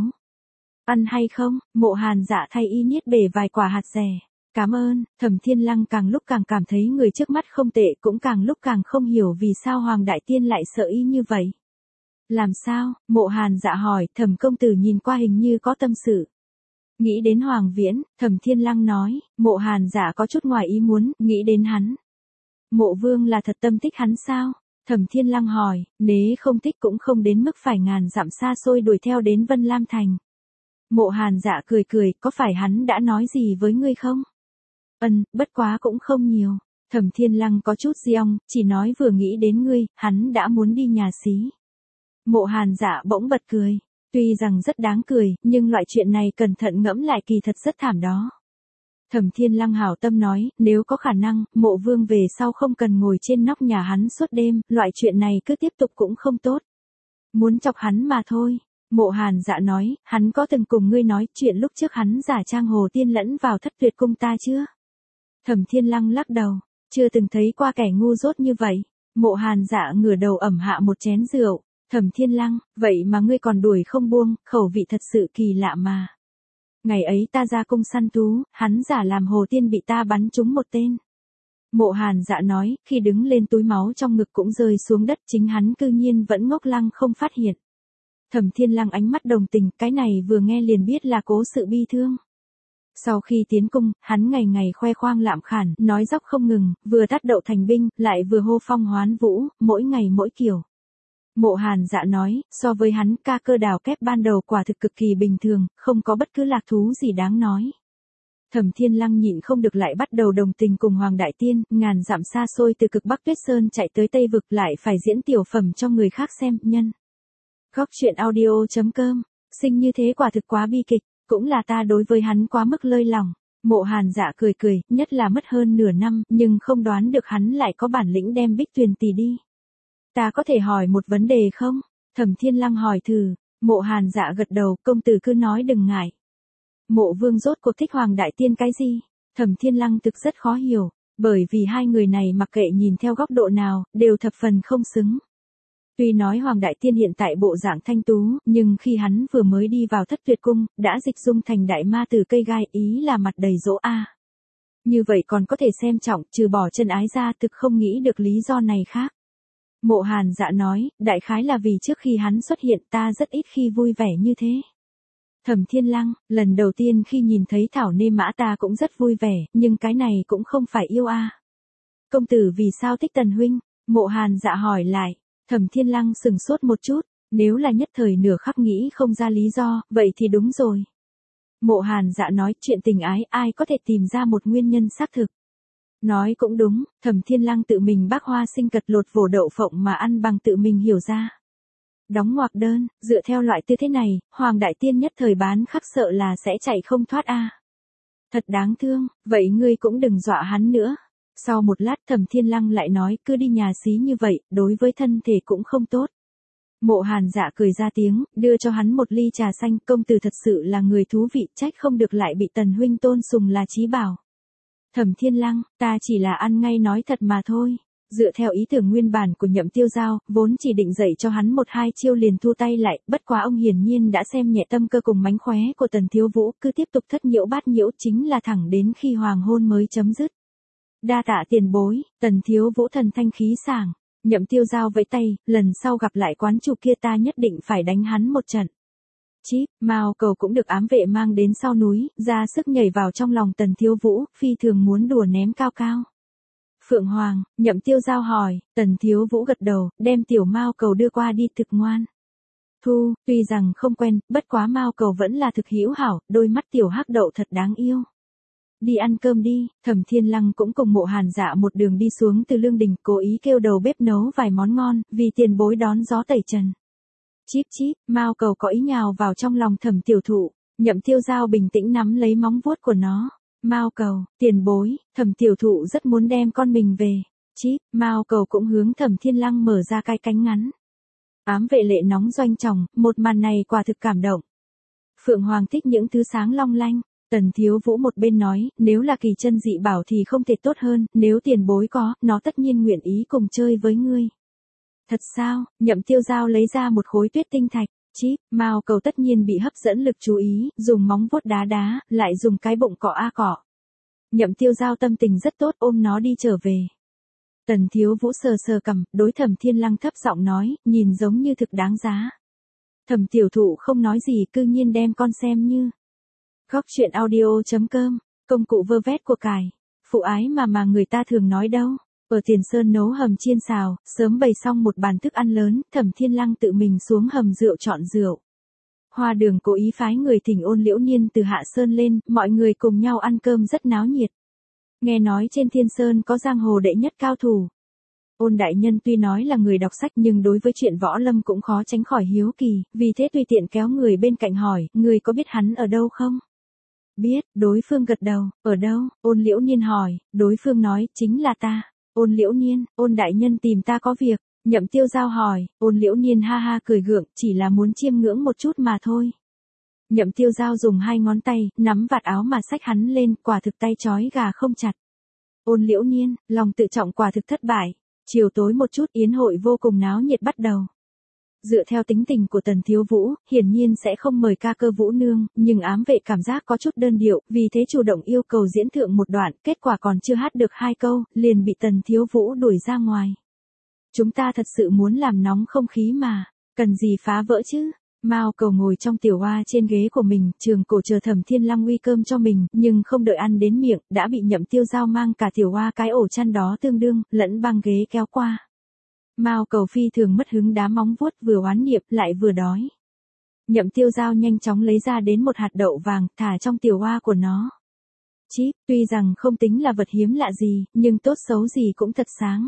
Ăn hay không? Mộ Hàn Dạ thay y niết bể vài quả hạt dẻ. Cảm ơn. Thẩm Thiên Lăng càng lúc càng cảm thấy người trước mắt không tệ, cũng càng lúc càng không hiểu vì sao Hoàng Đại Tiên lại sợ y như vậy. Làm sao? Mộ Hàn Dạ hỏi, Thẩm công tử nhìn qua hình như có tâm sự. Nghĩ đến Hoàng Viễn, Thẩm Thiên Lăng nói, Mộ Hàn Dạ có chút ngoài ý muốn, nghĩ đến hắn. Mộ Vương là thật tâm thích hắn sao? Thẩm Thiên Lăng hỏi, nếu không thích cũng không đến mức phải ngàn dặm xa xôi đuổi theo đến Vân Lam Thành. Mộ Hàn Dạ cười cười, có phải hắn đã nói gì với ngươi không? Ân, bất quá cũng không nhiều. Thẩm Thiên Lăng có chút giong, chỉ nói vừa nghĩ đến ngươi, hắn đã muốn đi nhà xí. Mộ Hàn Dạ bỗng bật cười. Tuy rằng rất đáng cười, nhưng loại chuyện này cẩn thận ngẫm lại kỳ thật rất thảm đó. Thẩm Thiên Lăng hảo tâm nói, nếu có khả năng, Mộ Vương về sau không cần ngồi trên nóc nhà hắn suốt đêm, loại chuyện này cứ tiếp tục cũng không tốt. Muốn chọc hắn mà thôi. Mộ Hàn Dạ nói, hắn có từng cùng ngươi nói chuyện lúc trước hắn giả trang Hồ Tiên lẫn vào Thất Tuyệt cung ta chưa? Thẩm Thiên Lăng lắc đầu, chưa từng thấy qua kẻ ngu dốt như vậy. Mộ Hàn Dạ ngửa đầu ẩm hạ một chén rượu. Thẩm Thiên Lăng, vậy mà ngươi còn đuổi không buông, khẩu vị thật sự kỳ lạ mà. Ngày ấy ta ra cung săn thú, hắn giả làm Hồ Tiên bị ta bắn trúng một tên. Mộ Hàn Dạ nói, khi đứng lên túi máu trong ngực cũng rơi xuống đất, chính hắn cư nhiên vẫn ngốc lăng không phát hiện. Thẩm Thiên Lăng ánh mắt đồng tình, cái này vừa nghe liền biết là cố sự bi thương. Sau khi tiến cung, hắn ngày ngày khoe khoang lạm khản, nói dóc không ngừng, vừa tát đậu thành binh, lại vừa hô phong hoán vũ, mỗi ngày mỗi kiểu. Mộ Hàn Dạ nói, so với hắn ca cơ đào kép ban đầu quả thực cực kỳ bình thường, không có bất cứ lạc thú gì đáng nói. Thẩm Thiên Lăng nhịn không được lại bắt đầu đồng tình cùng Hoàng Đại Tiên, ngàn dặm xa xôi từ cực Bắc Tuyết Sơn chạy tới Tây Vực lại phải diễn tiểu phẩm cho người khác xem, nhân. Góc truyện audio chấm com, sinh như thế quả thực quá bi kịch, cũng là ta đối với hắn quá mức lơi lòng. Mộ Hàn Dạ cười cười, nhất là mất hơn nửa năm, nhưng không đoán được hắn lại có bản lĩnh đem Bích Tuyền tỷ đi. Ta có thể hỏi một vấn đề không? Thẩm Thiên Lăng hỏi thử. Mộ Hàn Dạ gật đầu, công tử cứ nói đừng ngại. Mộ Vương rốt cuộc thích Hoàng Đại Tiên cái gì? Thẩm Thiên Lăng thực rất khó hiểu, bởi vì hai người này mặc kệ nhìn theo góc độ nào, đều thập phần không xứng. Tuy nói Hoàng Đại Tiên hiện tại bộ dạng thanh tú, nhưng khi hắn vừa mới đi vào Thất Tuyệt cung, đã dịch dung thành đại ma từ cây gai, ý là mặt đầy dỗ a. Như vậy còn có thể xem trọng, trừ bỏ chân ái ra, thực không nghĩ được lý do này khác. Mộ Hàn Dạ nói, đại khái là vì trước khi hắn xuất hiện ta rất ít khi vui vẻ như thế. Thẩm Thiên Lăng, lần đầu tiên khi nhìn thấy Thảo Nê Mã ta cũng rất vui vẻ, nhưng cái này cũng không phải yêu a. Công tử vì sao thích Tần huynh? Mộ Hàn Dạ hỏi lại. Thẩm Thiên Lăng sừng sốt một chút, nếu là nhất thời nửa khắc nghĩ không ra lý do, vậy thì đúng rồi. Mộ Hàn Dạ nói, chuyện tình ái ai có thể tìm ra một nguyên nhân xác thực. Nói cũng đúng, Thẩm Thiên Lăng tự mình bác hoa sinh cật lột vổ đậu phộng mà ăn bằng tự mình hiểu ra. Đóng ngoặc đơn, dựa theo loại tư thế này, Hoàng Đại Tiên nhất thời bán khắc sợ là sẽ chạy không thoát a. Thật đáng thương, vậy ngươi cũng đừng dọa hắn nữa. Sau một lát Thẩm Thiên Lăng lại nói, cứ đi nhà xí như vậy, đối với thân thể cũng không tốt. Mộ Hàn Dạ cười ra tiếng, đưa cho hắn một ly trà xanh, công tử thật sự là người thú vị, trách không được lại bị Tần huynh tôn sùng là chí bảo. Thẩm Thiên Lăng, ta chỉ là ăn ngay nói thật mà thôi. Dựa theo ý tưởng nguyên bản của Nhậm Tiêu Giao, vốn chỉ định dạy cho hắn một hai chiêu liền thu tay lại, bất quá ông hiển nhiên đã xem nhẹ tâm cơ cùng mánh khóe của Tần Thiếu Vũ, cứ tiếp tục thất nhiễu bát nhiễu, chính là thẳng đến khi hoàng hôn mới chấm dứt. Đa tạ tiền bối, Tần Thiếu Vũ thần thanh khí sảng. Nhậm Tiêu Giao vẫy tay, lần sau gặp lại quán chủ kia ta nhất định phải đánh hắn một trận. Chíp, Mao Cầu cũng được ám vệ mang đến sau núi, ra sức nhảy vào trong lòng Tần Thiếu Vũ, phi thường muốn đùa ném cao cao. Phượng Hoàng, Nhậm Tiêu Giao hỏi, Tần Thiếu Vũ gật đầu, đem tiểu Mao Cầu đưa qua đi, thực ngoan. Thu, tuy rằng không quen, bất quá Mao Cầu vẫn là thực hữu hảo, đôi mắt tiểu hắc đậu thật đáng yêu. Đi ăn cơm đi, Thẩm Thiên Lăng cũng cùng Mộ Hàn Dạ một đường đi xuống từ lương đình, cố ý kêu đầu bếp nấu vài món ngon, vì tiền bối đón gió tẩy trần. Chíp chíp, Mao Cầu có ý nhào vào trong lòng Thẩm Tiểu Thụ, Nhậm Tiêu Giao bình tĩnh nắm lấy móng vuốt của nó. Mao Cầu, tiền bối, Thẩm Tiểu Thụ rất muốn đem con mình về. Chíp, Mao Cầu cũng hướng Thẩm Thiên Lăng mở ra cái cánh ngắn. Ám vệ lệ nóng doanh tròng, một màn này quả thực cảm động. Phượng Hoàng thích những thứ sáng long lanh. Tần Thiếu Vũ một bên nói, nếu là kỳ chân dị bảo thì không thể tốt hơn, nếu tiền bối có, nó tất nhiên nguyện ý cùng chơi với ngươi. Thật sao? Nhậm Tiêu Giao lấy ra một khối tuyết tinh thạch. Chíp, Mao Cầu tất nhiên bị hấp dẫn lực chú ý, dùng móng vuốt đá đá, lại dùng cái bụng cọ a cọ. Nhậm Tiêu Giao tâm tình rất tốt, ôm nó đi trở về. Tần Thiếu Vũ sờ sờ cằm, đối Thẩm Thiên Lăng thấp giọng nói, nhìn giống như thực đáng giá. Thẩm Tiểu Thụ không nói gì, cư nhiên đem con xem như. Góc truyện audio chấm com, công cụ vơ vét của cải. Phụ ái mà mà người ta thường nói đâu. Ở Tiền Sơn nấu hầm chiên xào, sớm bày xong một bàn thức ăn lớn, Thẩm Thiên Lăng tự mình xuống hầm rượu chọn rượu. Hoa Đường cố ý phái người thỉnh Ôn Liễu Niên từ Hạ Sơn lên, mọi người cùng nhau ăn cơm rất náo nhiệt. Nghe nói trên Thiên Sơn có giang hồ đệ nhất cao thủ. Ôn đại nhân tuy nói là người đọc sách nhưng đối với chuyện võ lâm cũng khó tránh khỏi hiếu kỳ, vì thế tùy tiện kéo người bên cạnh hỏi, người có biết hắn ở đâu không? Biết, đối phương gật đầu, ở đâu? Ôn Liễu Niên hỏi, đối phương nói, chính là ta. Ôn Liễu Niên, ôn đại nhân tìm ta có việc. Nhậm Tiêu Giao hỏi, ôn Liễu Niên ha ha cười gượng, chỉ là muốn chiêm ngưỡng một chút mà thôi. Nhậm Tiêu Giao dùng hai ngón tay, nắm vạt áo mà xách hắn lên, quả thực tay trói gà không chặt. Ôn Liễu Niên, lòng tự trọng quả thực thất bại. Chiều tối một chút yến hội vô cùng náo nhiệt bắt đầu. Dựa theo tính tình của Tần Thiếu Vũ, hiển nhiên sẽ không mời ca cơ Vũ Nương, nhưng ám vệ cảm giác có chút đơn điệu, vì thế chủ động yêu cầu diễn thượng một đoạn, kết quả còn chưa hát được hai câu, liền bị Tần Thiếu Vũ đuổi ra ngoài. Chúng ta thật sự muốn làm nóng không khí mà, cần gì phá vỡ chứ? Mao Cầu ngồi trong tiểu hoa trên ghế của mình, trường cổ chờ Thẩm Thiên Lăng uy cơm cho mình, nhưng không đợi ăn đến miệng, đã bị Nhậm Tiêu Giao mang cả tiểu hoa cái ổ chăn đó tương đương, lẫn băng ghế kéo qua. Mao Cầu phi thường mất hứng đá móng vuốt, vừa oán niệm lại vừa đói. Nhậm Tiêu Giao nhanh chóng lấy ra đến một hạt đậu vàng, thả trong tiểu hoa của nó. Chíp, tuy rằng không tính là vật hiếm lạ gì, nhưng tốt xấu gì cũng thật sáng.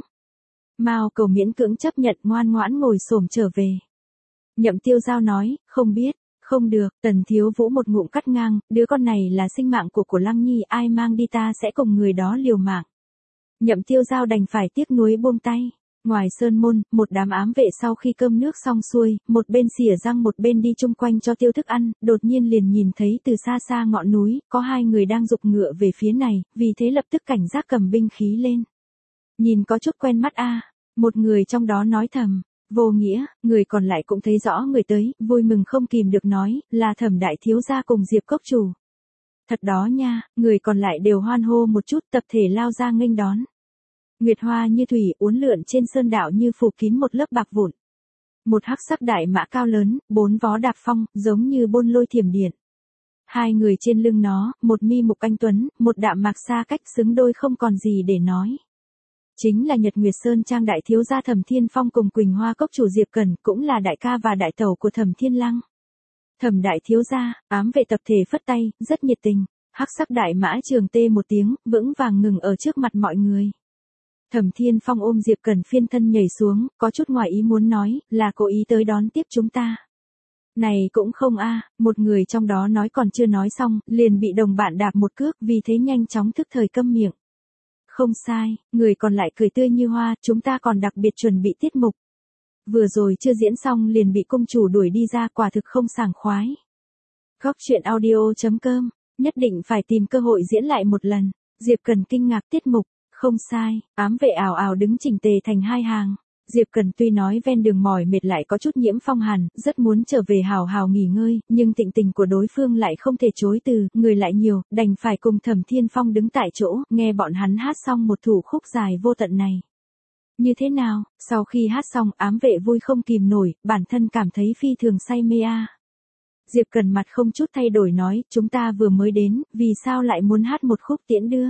Mao Cầu miễn cưỡng chấp nhận, ngoan ngoãn ngồi xổm trở về. Nhậm Tiêu Giao nói, không biết, không được. Tần Thiếu Vũ một ngụm cắt ngang, đứa con này là sinh mạng của của Lăng Nhi, ai mang đi ta sẽ cùng người đó liều mạng. Nhậm Tiêu Giao đành phải tiếc nuối buông tay. Ngoài sơn môn, một đám ám vệ sau khi cơm nước xong xuôi, một bên xỉa răng một bên đi chung quanh cho tiêu thức ăn, đột nhiên liền nhìn thấy từ xa xa ngọn núi, có hai người đang giục ngựa về phía này, vì thế lập tức cảnh giác cầm binh khí lên. Nhìn có chút quen mắt a, một người trong đó nói thầm. Vô Nghĩa, người còn lại cũng thấy rõ người tới, vui mừng không kìm được nói, là Thẩm đại thiếu gia cùng Diệp Cốc chủ. Thật đó nha, người còn lại đều hoan hô một chút, tập thể lao ra nghênh đón. Nguyệt hoa như thủy uốn lượn trên sơn đạo như phủ kín một lớp bạc vụn. Một hắc sắc đại mã cao lớn, bốn vó đạp phong, giống như bôn lôi thiểm điện. Hai người trên lưng nó, một mi mục anh tuấn, một đạm mạc xa cách xứng đôi không còn gì để nói. Chính là Nhật Nguyệt Sơn Trang đại thiếu gia Thẩm Thiên Phong cùng Quỳnh Hoa Cốc chủ Diệp Cẩn, cũng là đại ca và đại tẩu của Thẩm Thiên Lăng. Thẩm đại thiếu gia, ám vệ tập thể phất tay, rất nhiệt tình. Hắc sắc đại mã trường tê một tiếng, vững vàng ngừng ở trước mặt mọi người. Thẩm Thiên Phong ôm Diệp Cẩn phiên thân nhảy xuống, có chút ngoài ý muốn nói, là cố ý tới đón tiếp chúng ta. Này cũng không a, một người trong đó nói còn chưa nói xong, liền bị đồng bạn đạp một cước, vì thế nhanh chóng thức thời câm miệng. Không sai, người còn lại cười tươi như hoa, chúng ta còn đặc biệt chuẩn bị tiết mục. Vừa rồi chưa diễn xong liền bị công chủ đuổi đi ra, quả thực không sảng khoái. Góc truyện audio chấm com, nhất định phải tìm cơ hội diễn lại một lần. Diệp Cẩn kinh ngạc, tiết mục, không sai, ám vệ ảo ảo đứng chỉnh tề thành hai hàng. Diệp Cẩn tuy nói ven đường mỏi mệt lại có chút nhiễm phong hàn, rất muốn trở về hào hào nghỉ ngơi, nhưng tịnh tình của đối phương lại không thể chối từ, người lại nhiều, đành phải cùng Thẩm Thiên Phong đứng tại chỗ, nghe bọn hắn hát xong một thủ khúc dài vô tận này. Như thế nào, sau khi hát xong ám vệ vui không kìm nổi, bản thân cảm thấy phi thường say mê a. Diệp Cẩn mặt không chút thay đổi nói, chúng ta vừa mới đến, vì sao lại muốn hát một khúc tiễn đưa?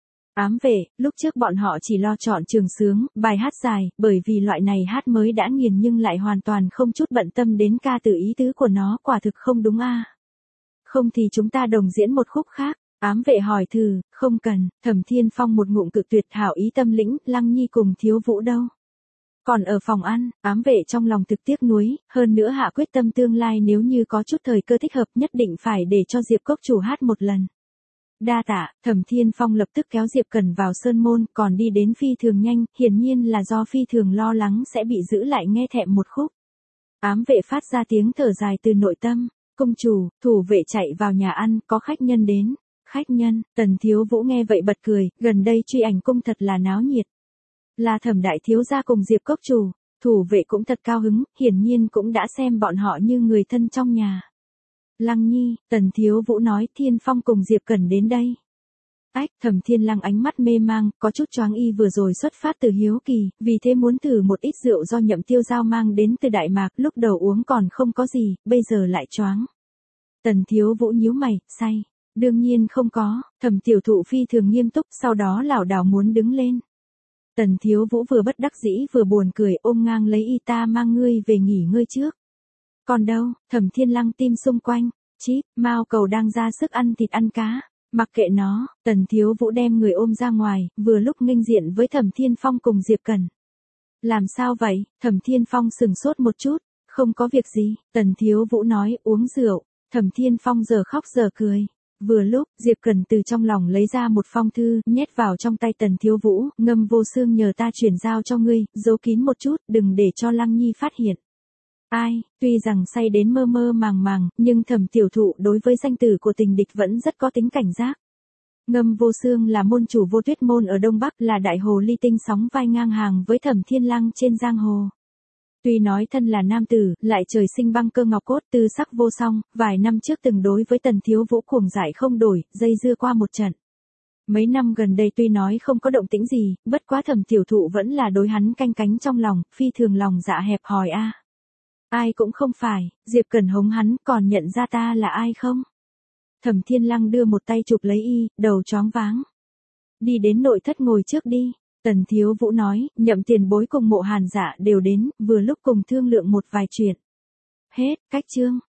Ám vệ, lúc trước bọn họ chỉ lo chọn trường sướng, bài hát dài, bởi vì loại này hát mới đã nghiền nhưng lại hoàn toàn không chút bận tâm đến ca từ ý tứ của nó, quả thực không đúng a. Không thì chúng ta đồng diễn một khúc khác. Ám vệ hỏi thử, không cần. Thẩm Thiên Phong một ngụm cự tuyệt, hảo ý tâm lĩnh, Lăng Nhi cùng Thiếu Vũ đâu? Còn ở phòng ăn, ám vệ trong lòng thực tiếc nuối, hơn nữa hạ quyết tâm tương lai nếu như có chút thời cơ thích hợp nhất định phải để cho Diệp Cốc chủ hát một lần. Đa tạ, Thẩm Thiên Phong lập tức kéo Diệp Cẩn vào sơn môn, còn đi đến phi thường nhanh, hiển nhiên là do phi thường lo lắng sẽ bị giữ lại nghe thẹm một khúc. Ám vệ phát ra tiếng thở dài từ nội tâm, công chủ, thủ vệ chạy vào nhà ăn, có khách nhân đến. Khách nhân, Tần Thiếu Vũ nghe vậy bật cười, gần đây truy ảnh cung thật là náo nhiệt. Là Thẩm đại thiếu gia cùng Diệp Cốc chủ, thủ vệ cũng thật cao hứng, hiển nhiên cũng đã xem bọn họ như người thân trong nhà. Lăng Nhi, Tần Thiếu Vũ nói, Thiên Phong cùng Diệp Cẩn đến đây. Ách, Thẩm Thiên Lăng ánh mắt mê mang, có chút choáng, y vừa rồi xuất phát từ hiếu kỳ, vì thế muốn thử một ít rượu do Nhậm Tiêu Giao mang đến từ Đại Mạc, lúc đầu uống còn không có gì, bây giờ lại choáng. Tần Thiếu Vũ nhíu mày, say. Đương nhiên không có, Thẩm tiểu thụ phi thường nghiêm túc, sau đó lảo đảo muốn đứng lên. Tần Thiếu Vũ vừa bất đắc dĩ vừa buồn cười, ôm ngang lấy y, ta mang ngươi về nghỉ ngơi trước. Còn đâu, Thẩm Thiên Lăng tim xung quanh, chíp, Mao Cầu đang ra sức ăn thịt ăn cá, mặc kệ nó, Tần Thiếu Vũ đem người ôm ra ngoài, vừa lúc nghênh diện với Thẩm Thiên Phong cùng Diệp Cẩn. Làm sao vậy? Thẩm Thiên Phong sừng sốt một chút. Không có việc gì, Tần Thiếu Vũ nói, uống rượu. Thẩm Thiên Phong giờ khóc giờ cười. Vừa lúc, Diệp Cần từ trong lòng lấy ra một phong thư, nhét vào trong tay Tần Thiếu Vũ, Ngâm Vô Xương nhờ ta chuyển giao cho ngươi, giấu kín một chút, đừng để cho Lăng Nhi phát hiện. Ai, tuy rằng say đến mơ mơ màng màng, nhưng Thẩm tiểu thụ đối với danh tử của tình địch vẫn rất có tính cảnh giác. Ngâm Vô Xương là môn chủ Vô Tuyết môn ở Đông Bắc, là đại hồ ly tinh sóng vai ngang hàng với Thẩm Thiên Lăng trên giang hồ. Tuy nói thân là nam tử, lại trời sinh băng cơ ngọc cốt, tư sắc vô song, vài năm trước từng đối với Tần Thiếu Vũ cuồng dại không đổi, dây dưa qua một trận. Mấy năm gần đây tuy nói không có động tĩnh gì, bất quá Thẩm tiểu thụ vẫn là đối hắn canh cánh trong lòng, phi thường lòng dạ hẹp hòi a. Ai cũng không phải, Diệp Cẩn hống hắn, còn nhận ra ta là ai không? Thẩm Thiên Lăng đưa một tay chụp lấy y, đầu choáng váng. Đi đến nội thất ngồi trước đi. Tần Thiếu Vũ nói, Nhậm tiền bối cùng Mộ Hàn Dạ đều đến, vừa lúc cùng thương lượng một vài chuyện. Hết, cách chương.